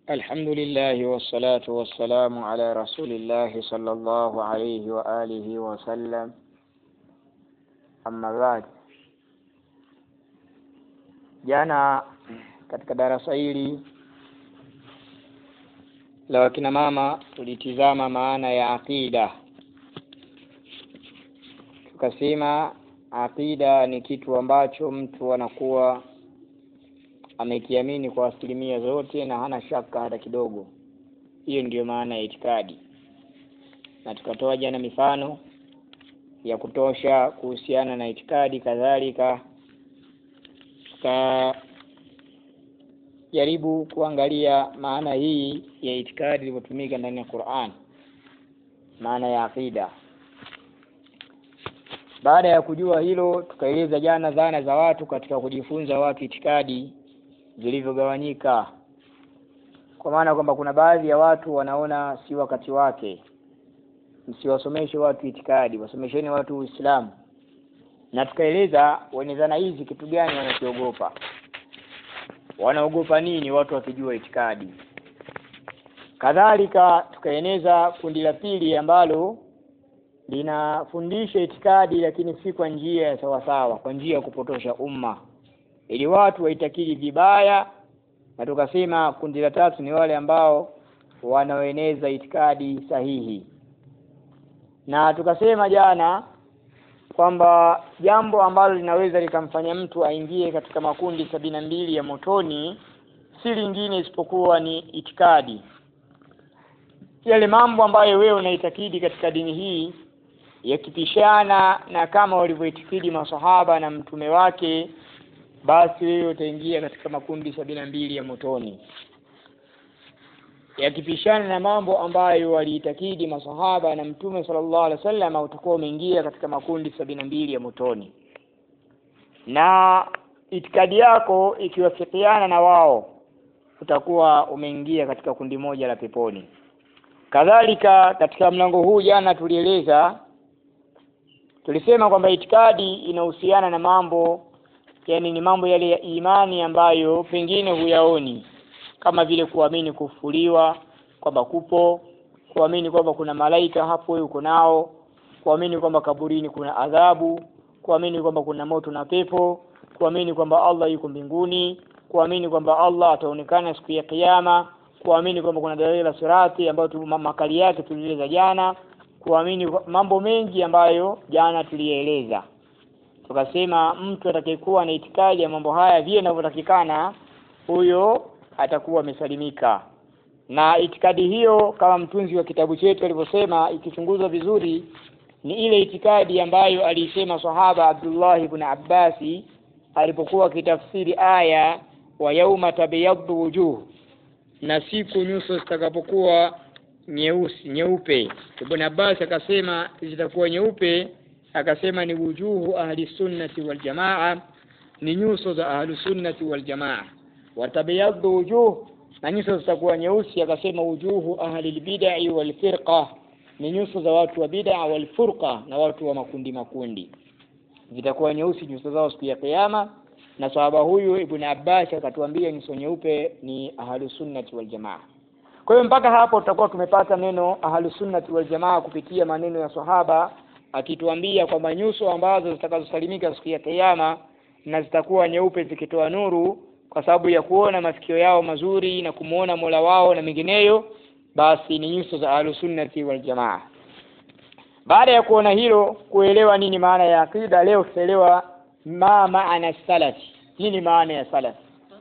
الحمد لله والصلاة والسلام على رسول الله صلى الله عليه وآله وسلم. Amma baad, jana katika darasa hili la wakina mama tulitizama maana ya aqida. Tukasema aqida ni kitu ambacho mtu anakuwa amekiamini kwa asilimia zote na hana shaka hata kidogo. Hiyo ndiyo maana ya itikadi. Na tukatoa jana mifano ya kutosha kuhusiana na itikadi. Kadhalika jaribu kuangalia maana hii ya itikadi iliyotumika ndani ya Qur'an, maana ya aqida. Baada ya kujua hilo, tukaeleza jana dhana za watu katika kujifunza watu itikadi zilivyogawanyika. Kwa maana kwamba kuna baadhi ya watu wanaona si wakati wake, msiwasomeshe watu itikadi, wasomesheni watu Uislamu. Na tukaeleza wenye dhana hizi kitu gani wanakiogopa, wanaogopa nini watu wakijua itikadi. Kadhalika tukaeneza kundi la pili ambalo linafundisha itikadi lakini si kwa njia ya sawasawa, kwa njia ya kupotosha umma ili watu waitakidi vibaya. Na tukasema kundi la tatu ni wale ambao wanaoeneza itikadi sahihi. Na tukasema jana kwamba jambo ambalo linaweza likamfanya mtu aingie katika makundi 72 ya motoni si lingine isipokuwa ni itikadi. Yale mambo ambayo wewe unaitakidi katika dini hii yakipishana na kama walivyoitakidi masahaba na mtume wake, basi wewe utaingia katika makundi 72 ya motoni. Yakipishana na mambo ambayo waliitakidi masahaba na mtume sallallahu alaihi wasallam, utakuwa umeingia katika makundi 72 ya motoni. Na itikadi yako ikiwafikiana na wao, utakuwa umeingia katika kundi moja la peponi. Kadhalika katika mlango huu jana tulisema kwamba itikadi inahusiana na mambo, yani ni mambo yale ya imani ambayo pengine huyaoni, kama vile kuamini kufufuliwa kwamba kupo, kuamini kwamba kuna malaika hapo yuko nao, kuamini kwamba kaburini kuna adhabu, kuamini kwamba kuna moto na pepo, kuamini kwamba Allah yuko mbinguni, kuamini kwamba Allah ataonekana siku ya kiyama, kuamini kwamba kuna daraja la sirati ambayo makali yake tulieleza jana, kuamini mambo mengi ambayo jana tulieleza. Tukasema mtu atakayekuwa na itikadi ya mambo haya vile inavyotakikana, huyo atakuwa amesalimika. Na itikadi hiyo kama mtunzi wa kitabu chetu alivyosema, ikichunguzwa vizuri, ni ile itikadi ambayo alisema sahaba Abdullah ibn Abbas alipokuwa kitafsiri aya wa yauma tabyaddu wujuh, na siku nyuso zitakapokuwa nyeupe. Ibn Abbas akasema zitakuwa nyeupe, akasema ni wujuhu ahli sunnati wal jamaa, ni nyuso za ahli sunnati wal jamaa. Watabyaddu wujuh, na nyuso zitakuwa nyeusi, akasema wujuhu ahli bid'ah wal firqa, ni nyuso za watu wa bid'ah wal furqa, na watu wa makundi. Zitakuwa nyeusi nyuso zao siku ya kiyama. Na sahaba huyu Ibn Abbas akatuambia nyuso nyeupe ni ahli sunnati wal jamaa. Kwa hiyo mpaka hapo tutakuwa tumepata neno ahli sunnati wal jamaa kupitia maneno ya sahaba akituambia kwamba nyuso ambazo zitakazosalimika siku ya kiyama na zitakuwa nyeupe zikitoa nuru kwa sababu ya kuona masikio yao mazuri na kumuona Mola wao na mengineyo, basi ni nyuso za ahli sunnati wal jamaa. Baada ya kuona hilo, kuelewa nini maana ya akida, leo tutaelewa maana salaf. Nini maana ya salaf?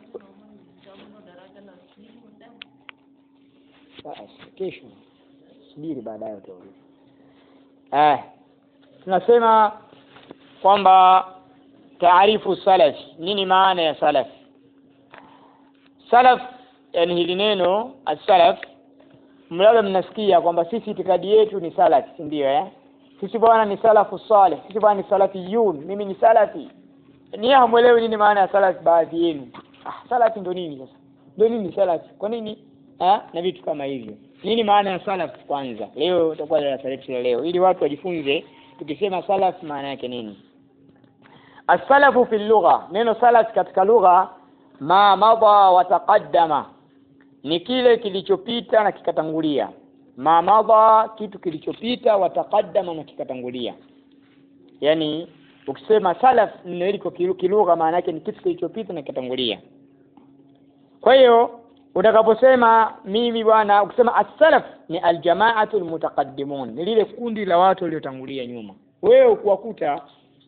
Kesho subiri baadaye utaona. Tunasema kwamba taarifu salaf. Nini maana ya salaf? Salaf, yani hili neno as-salaf, mlalo mnasikia kwamba sisi itikadi yetu ni salaf, ndio sisi bwana ni salafu salih, sisi bwana ni salafiyun, mimi ni salafi. Ni hamuelewi nini maana ya salaf baadhi yenu. Salafi ndo nini sasa? Ndo nini salaf? Kwa nini? Na vitu kama hivyo. Nini maana ya salaf kwanza? Leo tutakuwa darasa letu leo ili watu wajifunze tukisema salaf maana yake nini. As-salafu fi lugha, neno salaf katika lugha ma madha wa taqaddama, ni kile kilichopita na kikatangulia. Ma madha, kitu kilichopita, wa taqaddama, na kikatangulia. Yani ukisema salaf neno hili kwa kilugha maana yake ni kitu kilichopita na kikatangulia. Kwa hiyo utakaposema mimi bwana, ukisema as-salaf ni al-jama'atu al-mutaqaddimun, ni lile kundi la watu waliotangulia nyuma. Wewe ukuwakuta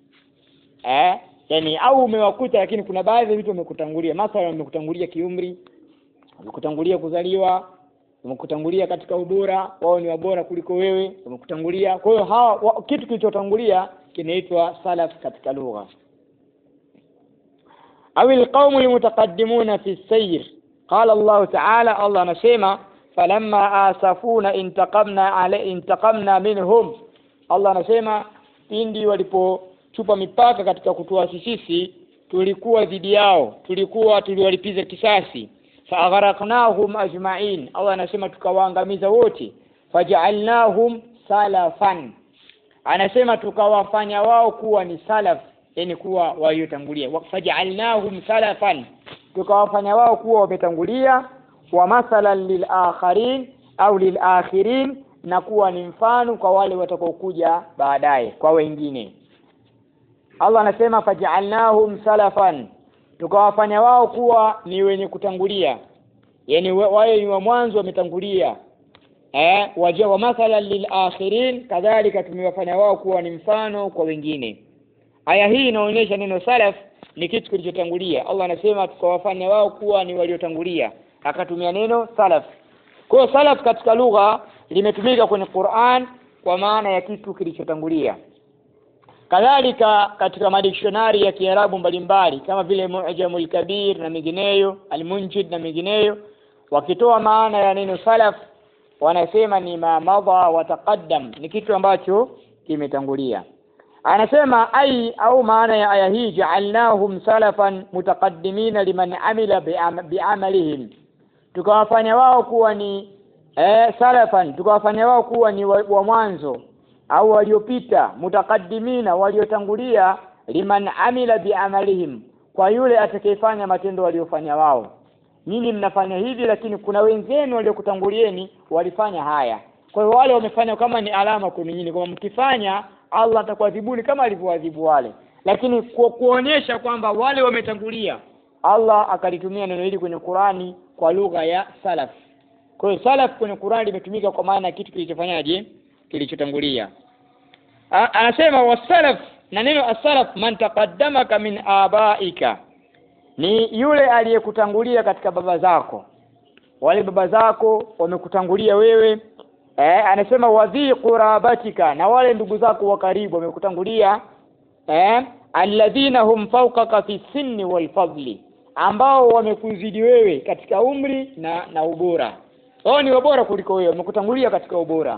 yani au umewakuta, lakini kuna baadhi ya vitu wamekutangulia. Mathalan wamekutangulia kiumri, wamekutangulia kuzaliwa, wamekutangulia katika ubora, wao ni wabora kuliko wewe, wamekutangulia. Kwa hiyo hawa kitu kilichotangulia kinaitwa salaf katika lugha. Awil qaumu almutaqaddimuna fi sayr. Qala Allah ta'ala, Allah anasema falamma asafuna intaqamna minhum. Allah anasema pindi walipochupa mipaka katika kutuasi sisi, tulikuwa dhidi yao, tuliwalipiza kisasi. Fagharaqnahum ajma'in. Allah anasema tukawaangamiza wote. Faj'alnahum salafan. Anasema tukawafanya wao kuwa ni salaf, yani kuwa waliotangulia. Faj'alnahum salafan, tukawafanya wao kuwa wametangulia. Wa mathalan lil akharin au lil akhirin, na kuwa ni mfano kwa wale watakaokuja baadaye, kwa wengine. Allah anasema faj'alnahum salafan, tukawafanya wao kuwa ni wenye kutangulia, yani wao ni wa mwanzo wametangulia. Wa mathalan lil akhirin, kadhalika tumewafanya wao kuwa ni mfano kwa wengine. Aya hii inaonyesha neno salaf ni kitu kilichotangulia. Allah anasema tukawafanya wao kuwa ni waliotangulia, akatumia neno salaf. Kwa hiyo salaf katika lugha limetumika kwenye Qur'an kwa maana ya kitu kilichotangulia. Kadhalika katika madictionary ya Kiarabu mbalimbali kama vile Mu'jamul Kabir na mingineyo, Al-Munjid na mingineyo, wakitoa maana ya neno salaf wanasema ni ma madha wa taqaddam, ni kitu ambacho kimetangulia. Anasema au maana ya aya hii, ja'alnahum salafan mutaqaddimina liman amila bi'amalihim, tukawafanya wao kuwa ni salafan, tukawafanya wao kuwa ni wa mwanzo au waliopita, mutaqaddimina, waliotangulia, liman amila bi'amalihim, kwa yule atakayefanya matendo waliofanya wao. Nyinyi mnafanya hivi, lakini kuna wenzenu waliokutangulieni walifanya haya. Kwa hiyo wale wamefanya kama ni alama kwa nyinyi, kama mkifanya Allah atakuadhibuni kama alivyoadhibu wale. Lakini kwa kuonyesha kwamba wale wametangulia, Allah akalitumia neno hili kwenye Qur'ani kwa lugha ya salaf. Kwa hiyo salaf kwenye Qur'ani limetumika kwa maana kitu kilichofanyaje, kilichotangulia. Anasema wasalaf, na neno as-salaf man taqaddamaka min abaika, ni yule aliyekutangulia katika baba zako. Wale baba zako wamekutangulia wewe. Anasema wadhi qurabatika, na wale ndugu zako wa karibu wamekutangulia. Alladhina hum fawqaka fi sinni wal fadli, ambao wamekuzidi wewe katika umri na ubora. Wao ni wabora kuliko wewe, wamekutangulia katika ubora.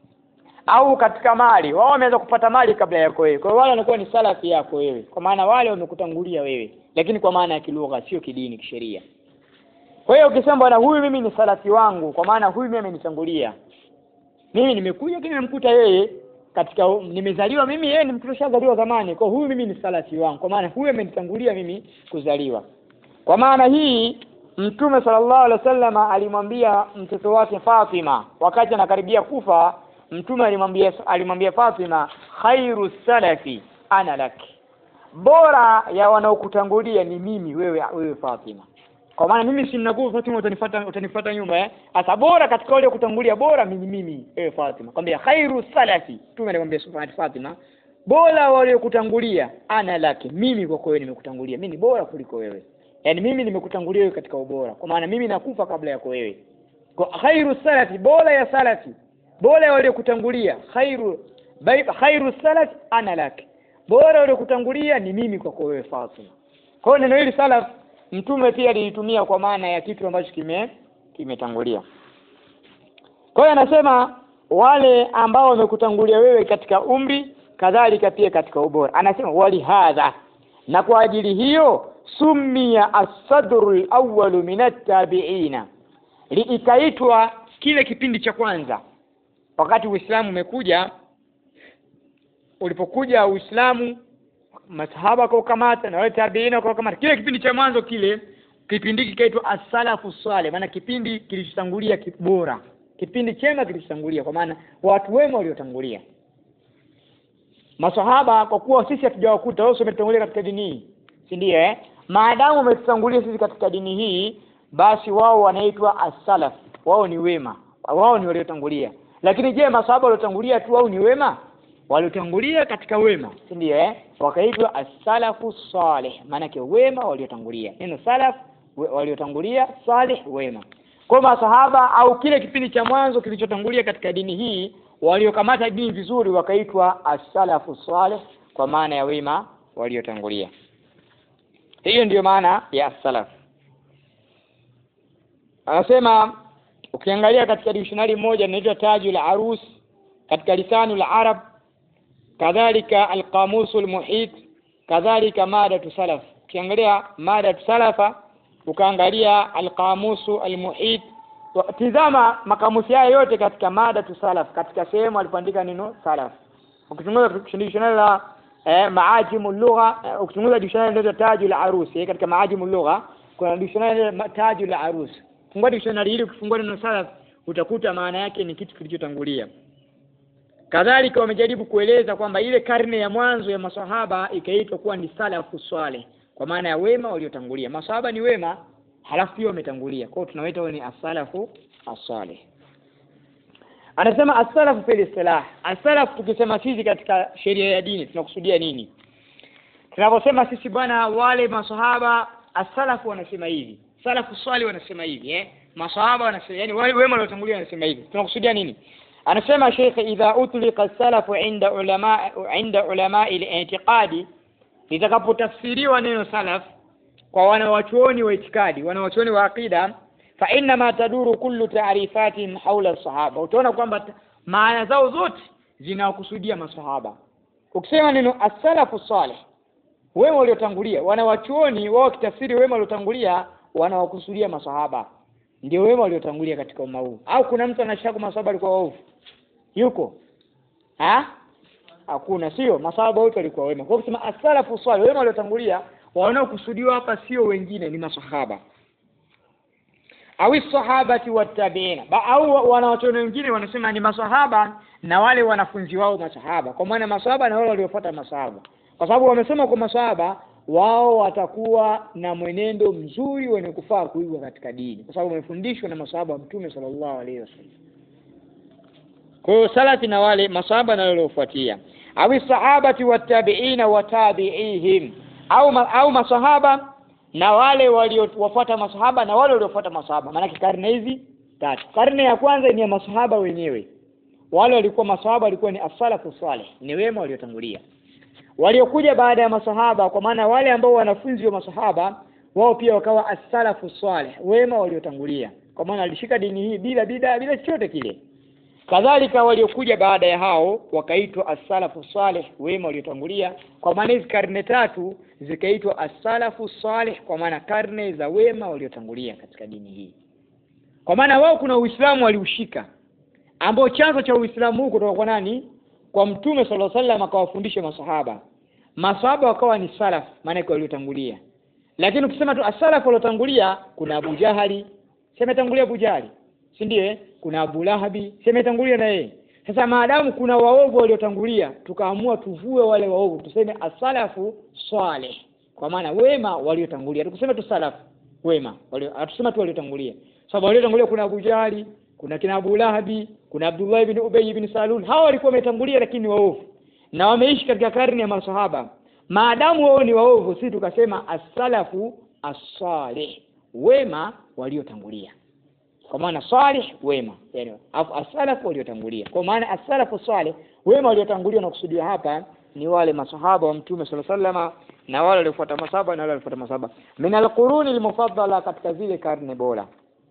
Au katika mali, wao wameweza kupata mali kabla yako wewe. Kwa hiyo wale wanakuwa ni salafi yako wewe, kwa maana wale wamekutangulia wewe, lakini kwa maana ya kilugha, sio kidini, kisheria. Kwa hiyo ukisema bwana huyu mimi ni salafi wangu, kwa maana huyu mimi amenitangulia. Mimi nimekuja kile nimemkuta yeye katika, nimezaliwa mimi, yeye ni mtu aliyezaliwa zamani. Kwa huyu mimi ni salafi wangu, kwa maana huyu amenitangulia mimi kuzaliwa. Kwa maana hii Mtume sallallahu alaihi wasallam alimwambia mtoto wake Fatima wakati anakaribia kufa. Mtume alimwambia Fatima, khairu salafi ana laki, bora ya wanaokutangulia ni mimi wewe Fatima. Kwa maana mimi si ninakufa, Fatima utanifuata nyuma. Sasa bora katika wale kutangulia, bora mimi wewe Fatima. Kwambia khairu salafi, Mtume alimwambia Fatima, bora wale kutangulia ana laki, mimi kwa wewe nimekutangulia, mimi ni bora kuliko wewe. Yaani mimi nimekutangulia wewe katika ubora, kwa maana mimi nakufa kabla yako wewe. Kwa khairu salafi, bora ya salafi, bora wale kutangulia, khairu salaf ana laki, bora wale kutangulia ni mimi kwako wewe Fatima. Kwa hiyo neno hili salaf Mtume pia alitumia kwa maana ya kitu ambacho kimetangulia. Kwa hiyo anasema wale ambao wamekutangulia wewe katika umri, kadhalika pia katika ubora. Anasema wali hadha, na kwa ajili hiyo summiya as-sadrul awwal min at-tabi'ina, ikaitwa kile kipindi cha kwanza wakati Uislamu umekuja. Ulipokuja Uislamu, masahaba kwa kamata na wale tabiina kwa kamata, kile kipindi cha mwanzo kile kipindi kikaitwa as-salafu salih, maana kipindi kilichotangulia bora, kipindi chema kilichotangulia, kwa maana watu wema waliotangulia. Masahaba kwa kuwa sisi hatujawakuta, wao wametangulia katika dini hii, si ndio maadamu wametutangulia sisi katika dini hii, basi wao wanaitwa as-salaf, wao ni wema, wao ni waliotangulia. Lakini je, masahaba waliotangulia tu wao ni wema? Waliotangulia katika wema, si ndio wakaitwa as-salafu salih, maana yake wema waliotangulia. Neno salaf waliotangulia, salih wema. Kwa masahaba au kile kipindi cha mwanzo kilichotangulia katika dini hii, waliokamata dini vizuri wakaitwa as-salafu salih, kwa maana ya wema waliotangulia. Hiyo ndiyo maana ya as-salaf. Anasema ukiangalia katika dictionary moja inaitwa Tajul Arus katika Lisanul Arab, kadhalika al-Qamusul Muhit, kadhalika madatu salaf. Ukiangalia madatu salafa, ukaangalia al-Qamusul Muhit, tizama makamusi haya yote katika madatu salaf, katika sehemu alipoandika neno salaf. Ukichunguza dictionary la Maajimul Lugha, ukichunguza dictionary inaitwa Tajul Arus, katika Maajimul Lugha kuna dictionary Tajul Arus. Fungua dictionary hili, ukifungua neno salaf utakuta maana yake ni kitu kilichotangulia. Kadhalika wamejaribu kueleza kwamba ile karne ya mwanzo ya masahaba ikaitwa kuwa ni salafu salih, kwa maana ya wema waliotangulia. Masahaba ni wema, halafu pia wametangulia, kwa hiyo tunawaita wao ni as-salafu as-salih. Anasema as-salafu fil istilah. As-salaf tukisema sisi katika sheria ya dini tunakusudia nini? Tunaposema sisi bwana wale masahaba, as-salafu wanasema hivi, salafu salih wanasema hivi, masahaba wanasema, yani wale wema waliotangulia wanasema hivi, tunakusudia nini? Anasema Sheikh, idha utliqa as-salafu inda ulama al-i'tiqadi, litakapotafsiriwa neno salaf kwa wanawachuoni wa itikadi, wanawachuoni wa akida, fa inna ma taduru kullu ta'rifatin hawla as-sahaba. Utaona kwamba maana zao zote zinawakusudia masahaba. Ukisema neno as-salafu salih, wema waliotangulia, wanawachuoni wao kitafsiri wema waliotangulia wanawakusudia masahaba, ndio wema waliotangulia katika umma huu. Au kuna mtu anashaka masahaba walikuwa waovu? Yuko? Hakuna, sio? Masahaba wote walikuwa wema. Kwa kusema as-salafu salih, wema waliotangulia, wanaokusudiwa hapa sio wengine, ni masahaba. Au sahabati wattabi'ina, au wanawachuoni wengine wanasema ni masahaba na wale wanafunzi wao masahaba, kwa maana masahaba na wale waliofuata masahaba, kwa sababu wamesema kwa masahaba wao watakuwa na mwenendo mzuri wenye kufaa kuigwa katika dini, kwa sababu wamefundishwa na masahaba wa Mtume sallallahu alaihi wasallam. Kwa hiyo salafi na wale masahaba na wale waliofuatia. Au sahabati wattabi'ina wa tabi'ihim, au masahaba na wale waliofuata masahaba na wale waliofuata masahaba. Maana karne hizi tatu. Karne ya kwanza ni ya masahaba wenyewe, wale walikuwa masahaba walikuwa ni as-salafu salih, ni wema waliotangulia. Waliokuja baada ya masahaba, kwa maana wale ambao wanafunzi wa masahaba, wao pia wakawa as-salafu salih, wema waliotangulia, kwa maana walishika dini hii bila bid'a, bila chochote kile. Kadhalika waliokuja baada ya hao wakaitwa as-salafu salih, wema waliotangulia, kwa maana hizi karne tatu zikaitwa as-salafu salih, kwa maana karne za wema waliotangulia katika dini hii. Kwa maana wao kuna Uislamu waliushika, ambao chanzo cha Uislamu huu kutoka kwa nani? Kwa Mtume sallallahu alaihi wasallam, akawafundisha masahaba. Masahaba wakawa ni salaf, maana yake waliotangulia. Lakini ukisema tu as-salaf waliotangulia, kuna Abu Jahali, semetangulia Abu Jahali, si ndio? Kuna Abu Lahabi, semetangulia na yeye. Sasa maadamu kuna waovu waliotangulia, tukaamua tuvue wale waovu, tuseme as-salafu salih, kwa maana wema waliotangulia. Tukisema tu salaf wema, atusema tu waliotangulia. Sababu waliotangulia kuna Abu Jahali, kuna kina Abu Lahabi, kuna Abdullah ibn Ubay ibn Salul. Hawa walikuwa wametangulia lakini waovu, na wameishi katika karne ya masahaba. Maadamu wao ni waovu, sisi tukasema as-salafu as-salih, wema waliotangulia, kwa maana salih wema, yani as-salafu waliotangulia. Kwa maana as-salafu salih, wema waliotangulia, na kusudia hapa ni wale masahaba wa Mtume sallallahu alaihi wasallam na wale waliofuata masahaba na wale waliofuata masahaba min al-quruni al-mufaddala, katika zile karne bora.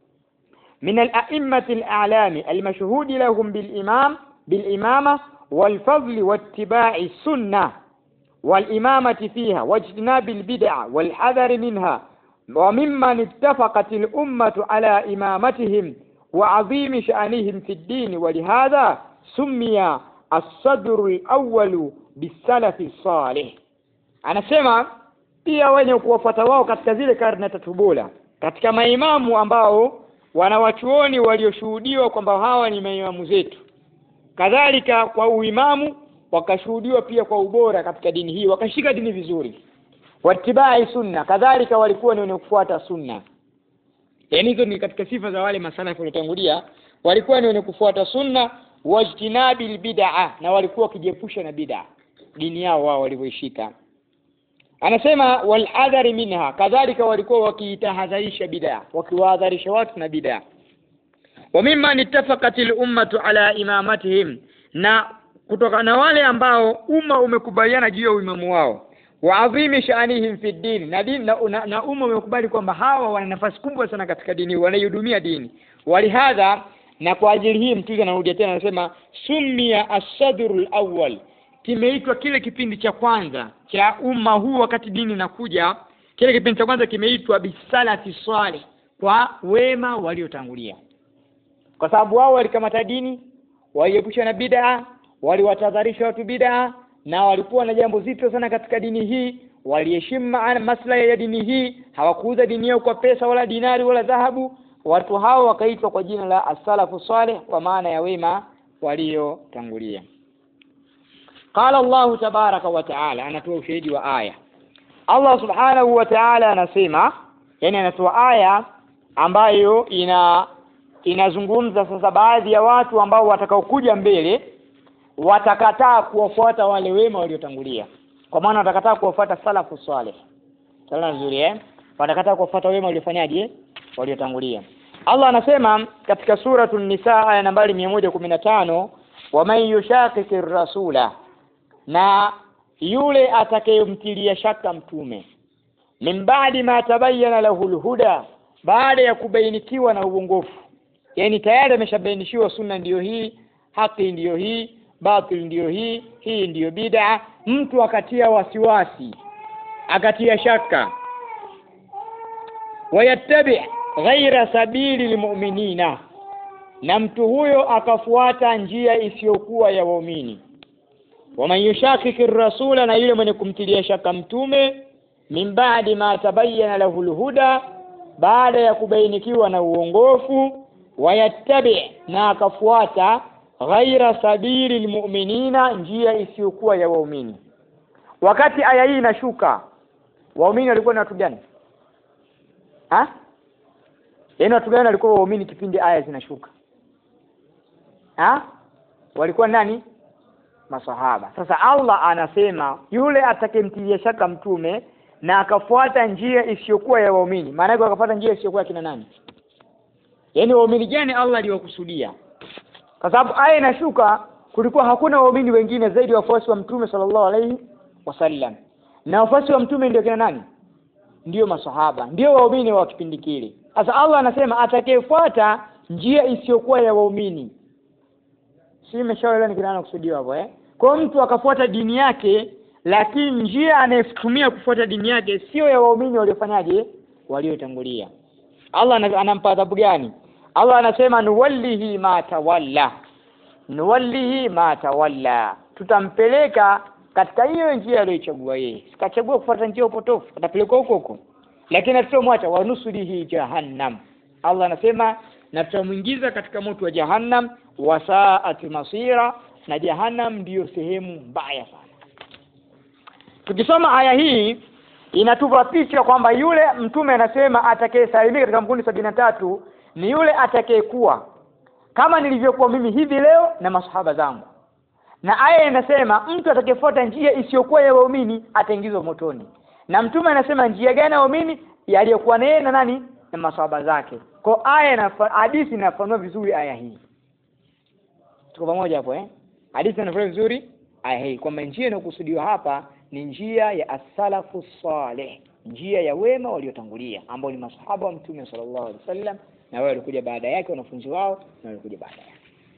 من الأئمة الأعلام المشهود لهم بالإمامة والفضل واتباع السنة والإمامة فيها واجتناب البدع والحذر منها، وممن اتفقت الأمة على إمامتهم وعظيم شأنهم في الدين، ولهذا سمي الصدر الأول بالسلف الصالح. أنا سمع pia wenye kuwafuata wao katika zile karne tatu bora katika maimamu ambao wanawachuoni walioshuhudiwa kwamba hawa ni maimamu zetu, kadhalika kwa uimamu wakashuhudiwa pia kwa ubora katika dini hii, wakashika dini vizuri, watibai sunna, kadhalika walikuwa ni wenye kufuata sunna. Yani hizo ni katika sifa za wale masalafu waliotangulia, walikuwa ni wenye kufuata sunna, wajtinabil bid'ah, na walikuwa kijiepusha na bid'ah dini yao wao walivyoishika. Anasema wal adhari minha, kadhalika walikuwa wakiitahadharisha bid'ah, wakiwahadharisha watu na bid'ah. Wa mimma ittafaqatil ummatu ala imamatihim, na kutoka na wale ambao umma umekubaliana juu ya uimamu wao, wa adhimi sha'anihim fi din, na umma umekubali kwamba hawa wana nafasi kubwa sana katika dini, wanaihudumia dini. Walihadha, na kwa ajili hii mtume anarudia tena anasema summiya as-sadrul awwal, kimeitwa kile kipindi cha kwanza cha umma huu wakati dini inakuja, kile kipindi cha kwanza kimeitwa bisalafi salih, kwa wema waliotangulia, kwa sababu wao walikamata dini, waliepusha na bid'ah, waliwatahadharisha watu bid'ah, na walikuwa na jambo zito sana katika dini hii, waliheshimu maslahi ya dini hii, hawakuuza dini yao kwa pesa wala dinari wala dhahabu. Watu hao wakaitwa kwa jina la as-salafu salih, kwa maana ya wema waliotangulia. Qala Allah tabaraka wa taala, anatoa ushahidi wa aya. Allah subhanahu wa ta'ala anasema, yani anatoa aya ambayo inazungumza sasa baadhi ya watu ambao watakaokuja mbele watakataa kuwafuata wale wema waliotangulia, kwa maana watakataa kuwafuata salafu salih. Sala nzuri watakataa kuwafuata wema waliofanyaje, waliotangulia. Allah anasema katika suratul Nisa aya nambari 115, wa man yushaqiqir rasula, na yule atakayemtilia shaka mtume, min ba'di ma tabayyana lahul huda, baada ya kubainikiwa na uongofu, yani tayari ameshabainishiwa sunna ndiyo hii, haki ndiyo hii, batil ndiyo hii, hii ndiyo bid'a, mtu akatia wasiwasi, akatia shaka, wayattabi ghaira sabili lilmu'minina, na mtu huyo akafuata njia isiyokuwa ya waumini. Waman yushakiki rasula, na yule mwenye kumtilia shaka mtume, min ba'di ma tabayyana lahul huda, baada ya kubainikiwa na uongofu, wayattabi, na akafuata ghaira sabili lilmu'minina, njia isiyokuwa ya waumini. Wakati aya hii inashuka, waumini walikuwa ni watu gani? Yaani watu gani walikuwa waumini kipindi aya zinashuka? Walikuwa nani? Masahaba. Sasa Allah anasema yule atakayemtilia shaka mtume na akafuata njia isiyokuwa ya waumini, maana yake akafuata njia isiyokuwa kina nani? Yaani waumini gani Allah aliwakusudia? Kwa sababu aya inashuka, kulikuwa hakuna waumini wengine zaidi wafuasi wa mtume sallallahu alaihi wasallam, na wafuasi wa mtume ndio kina nani? Ndio masahaba, ndio waumini wa kipindi kile. Sasa Allah anasema atakayefuata njia isiyokuwa ya waumini, si imeshaelewa ni kina kusudiwa hapo Kwa mtu akafuata dini yake, lakini njia anayotumia kufuata dini yake sio ya waumini waliofanyaje, waliotangulia, Allah anampa adhabu gani? Allah anasema nuwallihi ma tawalla, nuwallihi ma tawalla, tutampeleka katika hiyo njia aliyochagua yeye. Sikachagua kufuata njia upotofu, atapelekwa huko huko, lakini tutamwacha, wa nusulihi jahannam. Allah anasema na tutamuingiza katika moto wa jahannam, wasaat masira, na jahannam ndiyo sehemu mbaya sana. Tukisoma aya hii inatupa picha kwamba yule mtume anasema atakayesalimika katika mkundi 73 ni yule atakayekuwa kama nilivyokuwa mimi hivi leo na masahaba zangu. Na aya inasema mtu atakayefuata njia isiyokuwa ya waumini ataingizwa motoni. Na mtume anasema njia gani ya waumini? Aliyokuwa naye na nani? Na masahaba zake. Kwa aya na hadithi inafanua vizuri aya hii. Tuko pamoja hapo Hadithi inafanua vizuri aya hii kwamba njia inayokusudiwa hapa ni njia ya as-salafu salih, njia ya wema waliotangulia ambao ni masahaba wa mtume sallallahu alaihi wasallam, na wao walikuja baada yake, wanafunzi wao na walikuja baada yake.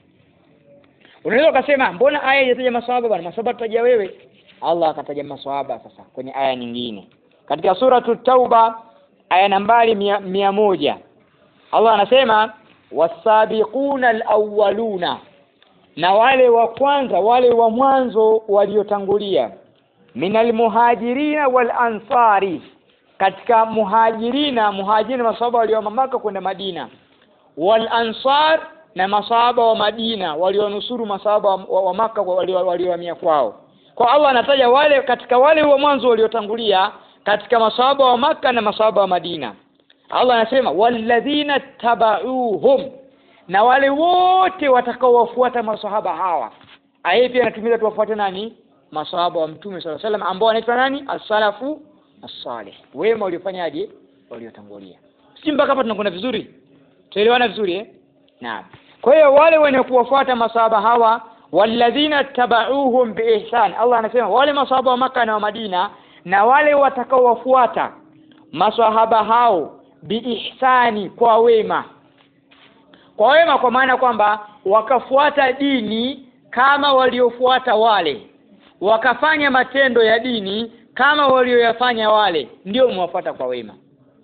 Unaweza kusema mbona aya inataja masahaba bwana? Masahaba tutaja wewe. Allah akataja masahaba sasa kwenye aya nyingine. Katika suratu Tauba aya nambari 100, Allah anasema wasabiquna alawwaluna, na wale wa kwanza, wale wa mwanzo waliotangulia, minal muhajirina wal ansari, katika muhajirina masahaba waliohama Maka kwenda Madina, wal ansar, na masahaba wa Madina walionusuru masahaba wa Maka waliohamia kwao. Kwa Allah anataja wale katika wale wa mwanzo waliotangulia katika masahaba wa Maka na masahaba wa Madina. Allah anasema walladhina tabauhum, na wale wote watakaowafuata masahaba hawa. Aya pia inatumia tuwafuate nani? Masahaba wa Mtume sallallahu alaihi wasallam ambao wanaitwa nani? As-salafu as-salih, wema waliofanyaje? Waliotangulia. Si mpaka hapa tunakwenda vizuri? Tuelewana vizuri Naam. Kwa hiyo wale wenye kuwafuata masahaba hawa, walladhina tabauhum biihsan, Allah anasema wale masahaba wa Maka na wa Madina na wale watakaowafuata masahaba hao biihsani, kwa wema. Kwa wema kwa maana kwamba wakafuata dini kama waliofuata wale, wakafanya matendo ya dini kama walioyafanya wale, ndio mwafuata kwa wema.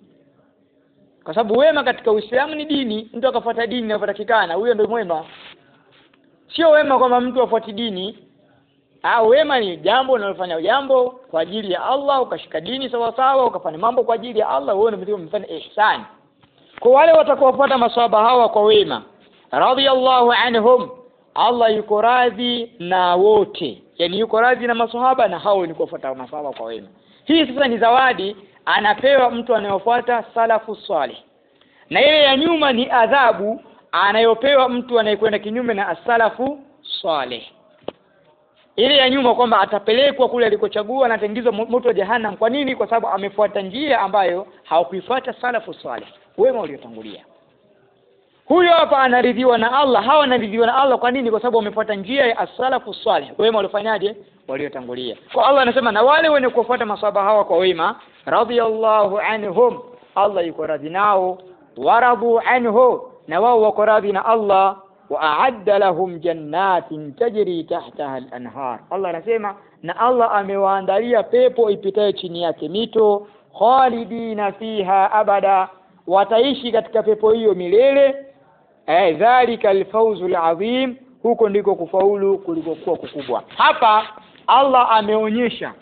Kwa sababu wema katika Uislamu ni dini, mtu akafuata dini inayotakikana, huyo ndio mwema. Sio wema kwamba mtu afuati dini. Wema ni jambo unalofanya jambo kwa ajili ya Allah, ukashika dini sawa sawa, ukafanya mambo kwa ajili ya Allah, wewe ndio umefanya ihsan. Kwa wale watakaofuata maswahaba hawa kwa wema, radiyallahu anhum, Allah yuko radhi na wote, yani yuko radhi na maswahaba na hao ni kufuata maswahaba kwa wema. Hii sasa ni zawadi anapewa mtu anayefuata salafu salih, na ile ya nyuma ni adhabu anayopewa mtu anayekwenda kinyume na as-salafu salih. Ile ya nyuma kwamba atapelekwa kule alikochagua na ataingizwa moto wa jahannam. Kwa nini? Kwa sababu amefuata njia ambayo hawakuifuata salafu salih, wema waliotangulia. Huyo hapa anaridhiwa na Allah, hawa anaridhiwa na Allah. Kwa nini? Kwa sababu wamefuata njia ya as-salafu salih, wema waliofanyaje? Waliotangulia. Kwa Allah anasema na wale wenye kufuata masahaba hawa kwa wema, radiyallahu anhum, Allah yuko radhi nao, waradu anhu, na wao wako radhi na Allah, wa a'adda lahum jannatin tajri tahtaha al-anhar. Allah anasema na Allah amewaandalia pepo ipitayo chini yake mito, khalidina fiha abada, wataishi katika pepo hiyo milele. Dhalika al-fawzul azim, huko ndiko kufaulu kulikokuwa kukubwa. Hapa Allah ameonyesha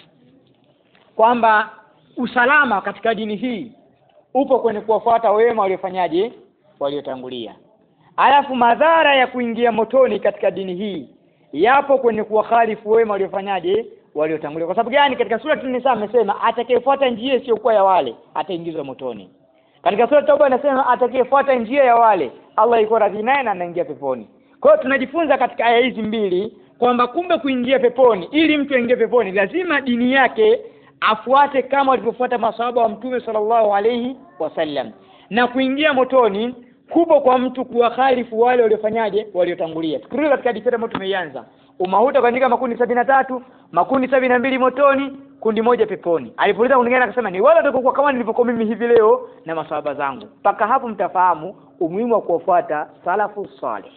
kwamba usalama katika dini hii upo kwenye kuwafuata wema waliofanyaje? Waliotangulia. Alafu madhara ya kuingia motoni katika dini hii yapo kwenye kuwakhalifu wema waliofanyaje? Waliotangulia. Kwa sababu gani? Katika sura An-Nisa amesema atakayefuata njia isiyokuwa ya wale ataingizwa motoni. Katika sura Tauba anasema atakayefuata njia ya wale Allah yuko radhi naye na anaingia peponi. Kwa hiyo tunajifunza katika aya hizi mbili kwamba kumbe kuingia peponi, ili mtu aingie peponi lazima dini yake afuate kama walivyofuata masahaba wa Mtume sallallahu alayhi wasallam. Na kuingia motoni kubwa kwa mtu kuwakhalifu wale waliofanyaje? Waliotangulia. Tukirudi katika hadithi ambayo tumeianza, umahuta kaandika makundi 73, makundi 72 motoni, kundi moja peponi. Alipoliza kundi gani akasema ni wale watakokuwa kama nilivyokuwa mimi hivi leo na masahaba zangu. Mpaka hapo mtafahamu umuhimu wa kufuata salafu salih.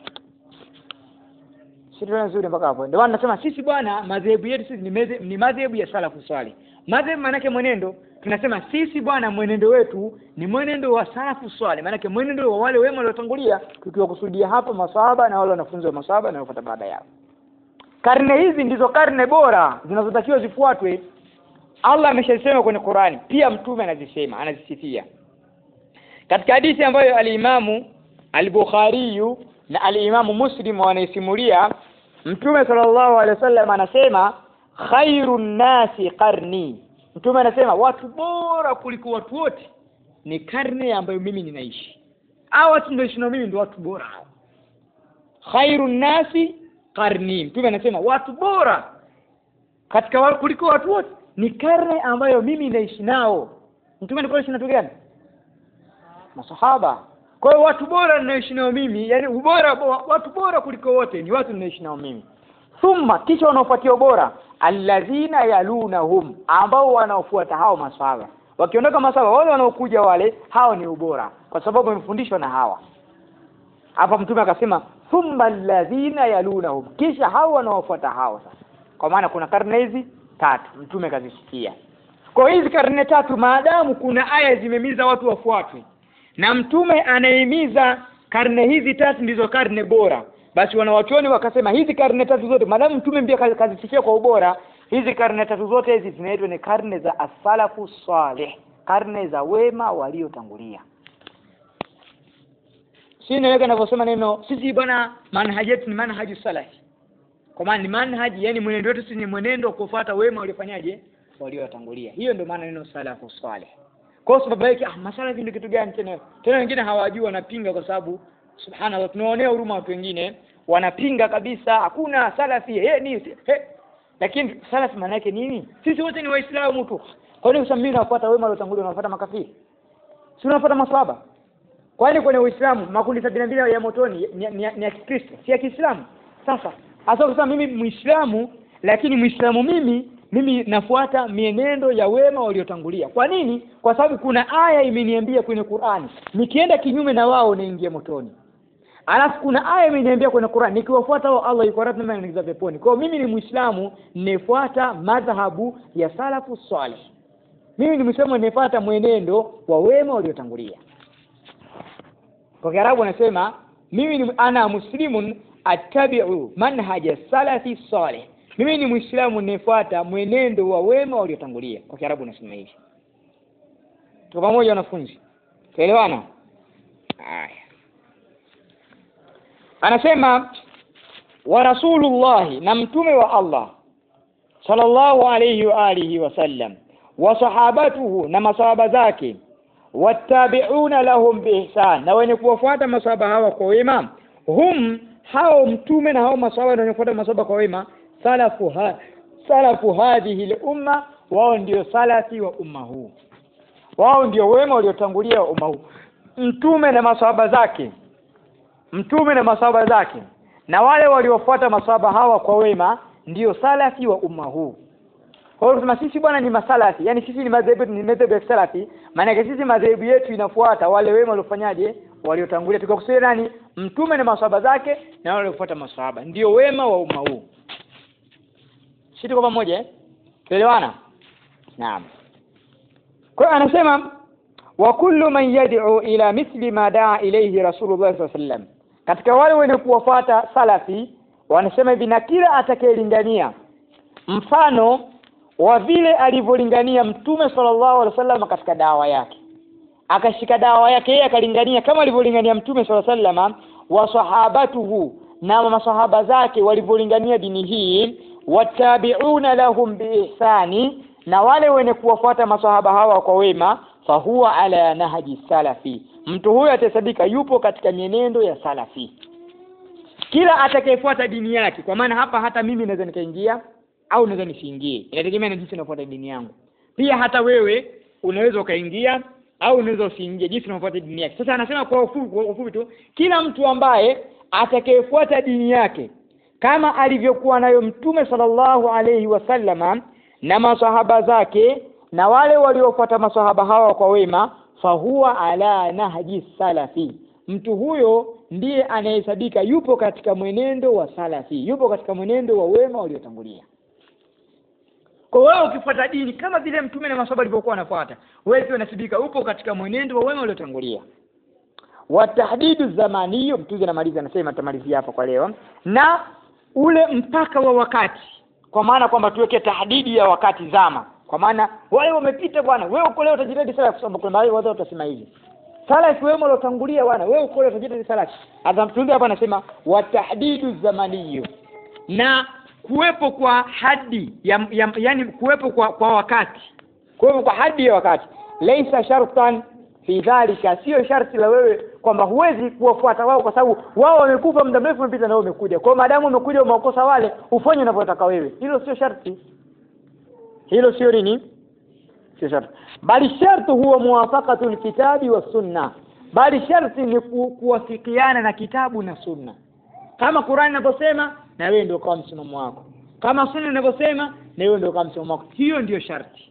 Sio nzuri mpaka hapo. Ndio maana nasema sisi bwana, madhehebu yetu sisi ni madhehebu ya salafu salih. Madhehebu maana yake mwenendo. Tunasema sisi bwana mwenendo wetu ni mwenendo wa salafu salih. Maana yake mwenendo wa wale wema waliotangulia, tukiwakusudia hapa masahaba na wale wanafunzi wa masahaba na wafuata baada yao. Karne hizi ndizo karne bora zinazotakiwa zifuatwe. Allah ameshasema kwenye Qur'ani, pia mtume anazisema, anazisifia. Katika hadithi ambayo al-Imamu al-Bukhari na al-Imamu Muslim wanaisimulia, Mtume sallallahu alaihi wasallam anasema khairun nasi qarni. Mtume anasema watu bora kuliko watu wote ni karne ambayo mimi ninaishi. Hao watu ndio ndio mimi ndio watu bora. Khairun nasi qarni. Mtume anasema watu bora katika kuliko watu wote ni karne ambayo mimi naishi nao. Mtume alikuwa anaishi na watu gani? Masahaba. Kwa hiyo watu bora ninaishi nao mimi, yani ubora watu bora kuliko wote ni watu ninaishi nao mimi. Thumma, kisha wanaofuatia bora alladhina yalunahum, ambao wanaofuata hao masahaba. Wakiondoka masahaba wale wanaokuja wale, hao ni ubora kwa sababu wamefundishwa na hawa. Hapa mtume akasema thumma alladhina yalunahum, kisha hao wanaofuata hao. Sasa kwa maana kuna karne hizi tatu mtume kazisikia. Kwa hizi karne tatu maadamu kuna aya zimemiza watu wafuatwe na mtume anahimiza karne hizi tatu ndizo karne bora, basi wanawachuoni wakasema hizi karne tatu zote maadamu mtume pia kazisifia kwa ubora, hizi karne tatu zote hizi zinaitwa ni karne za as-salafu salih, karne za wema waliotangulia. Si naweka ninavyosema neno sisi bwana manhaji yetu ni manhaji salafi. Kwa maana ni manhaji, yani mwenendo wetu si ni mwenendo wa kufuata wema waliofanyaje waliotangulia. Hiyo ndio maana neno salafu salih. Kwa sababu yake masalafi ndio kitu gani tena? Tena wengine hawajui, wanapinga kwa sababu subhanallah tunaonea huruma watu wengine, wanapinga kabisa hakuna salafi lakini salafi maana yake nini? Sisi wote ni waislamu tu. Kwa nini mimi nafuata wema waliotangulia unafuata makafiri? Si unafuata maswahaba? Kwani kwenye Uislamu makundi 72 ya motoni ni ya Kikristo, si ya Kiislamu? Sasa hasa kusema mimi Muislamu, lakini Muislamu mimi nafuata mienendo ya wema waliotangulia. Kwa nini? Kwa sababu kuna aya imeniambia kwenye Qur'ani, nikienda kinyume na wao naingia motoni. Alafu kuna aya imeniambia kwenye Qur'ani, nikiwafuata wao Allah yuko radhi nami naingiza peponi. Kwa mimi ni Muislamu, nifuata madhhabu ya salafu salih. Mimi ni Muislamu, nifuata mwenendo wa wema waliotangulia. Kwa Kiarabu wanasema mimi ni ana muslimun attabi'u manhaja salafi salih. Mimi ni Muislamu nifuata mwenendo wa wema waliotangulia. Kwa Kiarabu nasema hivi. Tuko pamoja wanafunzi? Tuelewana? Haya. Anasema wa rasulullah, na mtume wa Allah sallallahu alayhi wa alihi wasallam, wa sahabatuhu, na masahaba zake, wattabi'una lahum biihsan, na wenye kuwafuata masahaba hawa kwa wema, hum hao mtume na hao masahaba wenye kufuata masahaba kwa wema, salafu hadhihi al-umma, wao ndio salafi wa umma huu, wao ndio wema waliotangulia umma huu. Mtume na masahaba zake na wale waliofuata masahaba hawa kwa wema ndio salafi wa umma huu. Kwa hiyo tunasema sisi bwana ni masalafi, yani sisi ni madhehebu ya salafi, maana sisi madhehebu yetu inafuata wale wema waliofanyaje waliotangulia. Tukakusudia nani? Mtume na masahaba zake na wale waliofuata masahaba ndio wema wa umma huu. Sisi tuko pamoja tuelewana? Naam. Kwa hiyo anasema wa kullu man yad'u ila mithli ma da'a ilayhi Rasulullah sallallahu alaihi wasallam, katika wale wenye kuwafuata salafi wanasema hivi, na kila atakayelingania mfano wa vile alivyolingania Mtume sallallahu alaihi wasallam katika dawa yake, akashika dawa yake yeye akalingania kama alivyolingania Mtume sallallahu alaihi wasallam, wa sahabatuhu, na masahaba zake walivyolingania dini hii, watabi'una lahum biihsani, na wale wenye kuwafuata masahaba hawa kwa wema, fahuwa ala nahji salafi, mtu huyo atahesabika yupo katika mienendo ya salafi. Kila atakayefuata dini yake, kwa maana hapa hata mimi naweza nikaingia au naweza nisiingie, inategemea na jinsi unafuata dini yangu. Pia hata wewe unaweza ukaingia au unaweza usiingie, jinsi unafuata dini yake. Sasa anasema kwa ufupi tu, kila mtu ambaye atakayefuata dini yake kama alivyokuwa nayo Mtume sallallahu alayhi wasallama na masahaba zake na wale waliofuata masahaba hawa kwa wema, fahuwa ala nahji salafi, mtu huyo ndiye anayehesabika yupo katika mwenendo wa salafi, yupo katika mwenendo wa wema waliotangulia. Kwa wewe ukifuata dini kama vile Mtume na masahaba walivyokuwa wanafuata, wewe pia unasibika upo katika mwenendo wa wema waliotangulia. Wa tahdidu zamaniyo, mtume anamaliza anasema, tutamalizia hapa kwa leo, na ule mpaka wa wakati, kwa maana kwamba tuweke tahdidi ya wakati zama, kwa maana wale wamepita bwana, wewe uko leo utajitahidi sana kusoma, kwa maana watu watasema hivi salafi wema waliotangulia bwana, wewe uko leo utajitahidi sana. Hata mtume hapa anasema wa tahdidu zamaniyo, na kuwepo kwa hadi yani kuwepo kwa wakati, kuwepo kwa hadi ya wakati, laysa shartan fi dhalika, sio sharti la wewe kwamba huwezi kuwafuata wao kwa sababu wao wamekufa muda mrefu umepita na wewe umekuja. Kwa maadamu umekuja umewakosa wale, ufanye unavyotaka wewe. Hilo sio sharti. Hilo sio nini? Sio sharti. Bali shartu huwa muwafaqatu alkitabi was sunna. Bali sharti ni kuwafikiana na kitabu na sunna. Kama Qur'an inavyosema na wewe ndio kama msimamo wako. Kama sunna inavyosema na wewe ndio kama msimamo wako. Hiyo ndio sharti.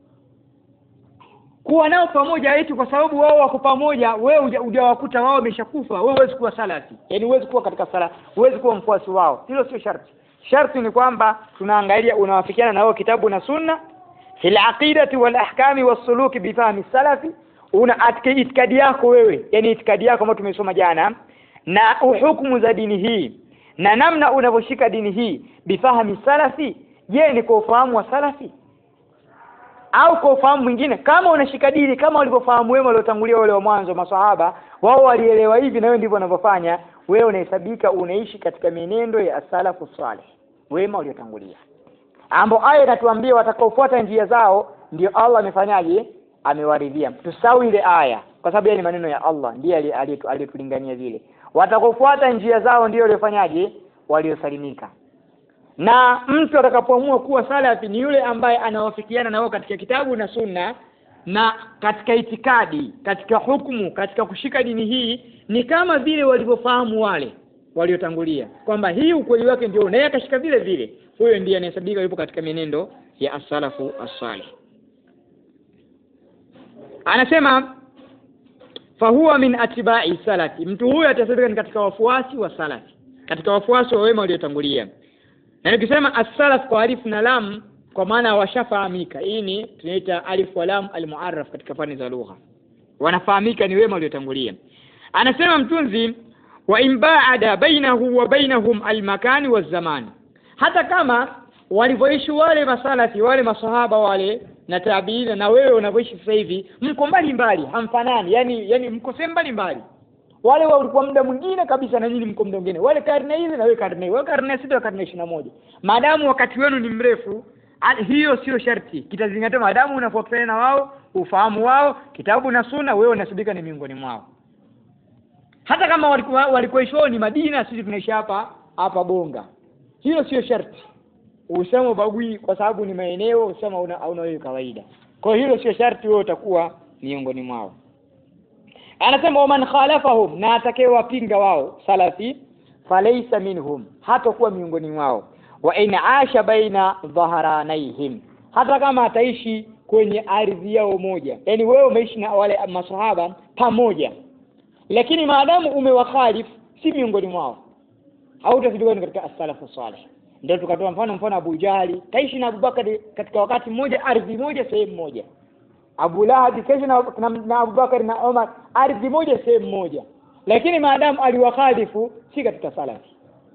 Kuwa nao pamoja eti kwa sababu wao wako pamoja, wewe hujawakuta wao wameshakufa, wewe huwezi kuwa salafi. Yaani huwezi kuwa katika sala, huwezi kuwa mfuasi wao. Hilo sio sharti. Sharti ni kwamba tunaangalia unawafikiana na wao kitabu na sunna, fil aqidati wal ahkami was suluki bi fahmi salafi, una itikadi yako wewe, yani itikadi yako ambayo tumesoma jana, na hukumu za dini hii na namna unavyoshika dini hii bi fahmi salafi. Je, ni kwa ufahamu wa salafi? au kwa ufahamu mwingine, kama unashika dini kama walivyofahamu wema waliotangulia wale wa mwanzo maswahaba, wao walielewa hivi na wewe ndivyo unavyofanya, wewe unahesabika unaishi katika mienendo ya as-salafu salih, wema waliotangulia, ambao aya inatuambia watakaofuata njia zao ndio Allah amefanyaje, amewaridhia. Tusahau ile aya kwa sababu ni maneno ya Allah, ndiye aliyetulingania vile. Watakaofuata njia zao ndio waliofanyaje, waliosalimika. Na mtu atakapoamua kuwa salafi ni yule ambaye anawafikiana na wao katika kitabu na sunna, na katika itikadi, katika hukumu, katika kushika dini hii ni kama vile walivyofahamu wale waliotangulia kwamba hii ukweli wake ndio naye akashika vile vile, huyo ndiye anahesabika yupo katika mienendo ya as-salafu as-salih. Anasema fahuwa min atibai salafi, mtu huyo atasabika katika wafuasi wa salafi, katika wafuasi wa wema waliotangulia. Na nikisema as-salaf kwa alif na lam kwa maana washafahamika, hii ni tunaita alif wa lam al-mu'arraf katika fani za lugha, wanafahamika ni wema waliotangulia. Anasema mtunzi wa imbaada bainahu wa bainahum al-makan wa zaman, hata kama walivyoishi wale masalafi wale masahaba wale na tabiina na wewe unavyoishi sasa hivi mko mbali mbali, hamfanani, yani mko sehemu mbali mbali. Wale walikuwa muda mwingine kabisa na nyinyi mko muda mwingine, wale karne hizi na wewe karne, wewe karne 6 karne 21. Maadamu wakati wenu ni mrefu, hiyo sio sharti kitazingatiwa. Maadamu unafuatana na wao, ufahamu wao kitabu na sunna, wewe unasibika ni miongoni mwao. Hata kama walikuwa ishoni Madina, sisi tunaishi hapa Bonga, hiyo sio sharti usema bagui kwa sababu ni maeneo, usema una wewe kawaida. Kwa hiyo sio sharti wewe utakuwa miongoni mwao. Anasema waman khalafahum, na atakayewapinga wao salafi falaysa minhum, hata kuwa miongoni mwao. Wa in aasha baina dhaharanayhim, hata kama ataishi kwenye ardhi yao moja, yani wewe umeishi na wale masahaba pamoja, lakini maadamu umewakhalif si miongoni mwao, hautasidika katika as-salafu salih. Ndio tukatoa mfano Abu Jahali kaishi na Abubakar katika wakati mmoja, ardhi moja, sehemu moja. Abu Lahab kaishi na Abubakar na Umar ardhi moja, sehemu moja, lakini maadamu aliwakhalifu si katika salafi.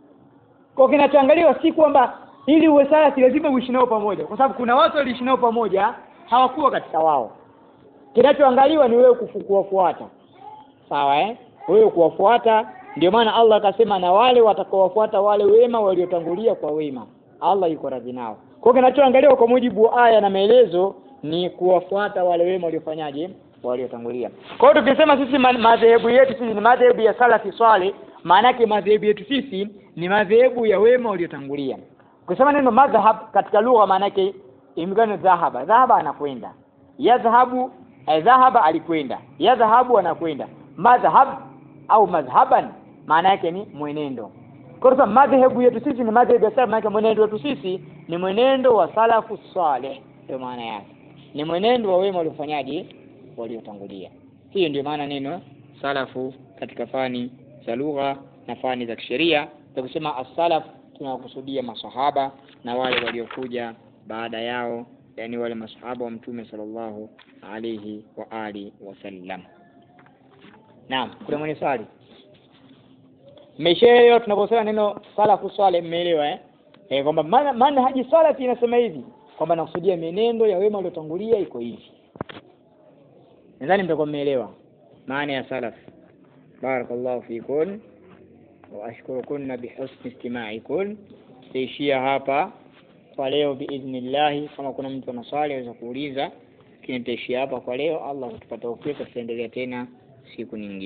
Kwa kinachoangaliwa si kwamba ili uwe salafi lazima uishi nao pamoja, kwa sababu kuna watu waliishi nao pamoja hawakuwa katika wao. Kinachoangaliwa ni wewe kufuata, sawa wewe kuwafuata. Ndio maana Allah akasema na wale watakaowafuata wale wema waliotangulia kwa wema, Allah yuko radhi nao. Kwa kinachoangaliwa kwa mujibu wa aya na maelezo ni kuwafuata wale wema waliofanyaje, waliotangulia. Kwa hiyo tukisema sisi madhehebu yetu sisi ni madhehebu ya salafi swali, maana yake madhehebu yetu sisi ni madhehebu ya wema waliotangulia. Kusema neno madhhab katika lugha maana yake imgano dhahaba anakwenda, yadhhabu dhahaba alikwenda, yadhhabu anakwenda. Madhhab au madhhaban maana yake ni mwenendo. Kwa sababu madhehebu yetu sisi ni madhehebu ya salafi, maana mwenendo wetu sisi ni mwenendo wa salafu salih, ndio maana yake ni mwenendo wa wema waliofanyaje, waliotangulia. Hiyo ndio maana neno salafu katika fani za lugha na fani za kisheria. Tukisema as-salaf tunakusudia masahaba na wale waliokuja baada yao, yani wale masahaba wa Mtume sallallahu alayhi wa alihi wasallam. Naam, kuna mwenye swali? Mmeshaelewa tunaposema neno salafu salih, mmeelewa kwamba maana haji salafi inasema hivi kwamba nakusudia mienendo ya wema waliotangulia iko hivi. Nadhani mtakuwa mmeelewa maana ya salaf. Barakallahu fikum wa ashkurukum bihusni istima'ikum. Taishia hapa kwa leo biidhnillah. Kama kuna mtu ana swali aweza kuuliza, lakini taishia hapa kwa leo. Allah atupate tawfik, tutaendelea tena siku nyingine.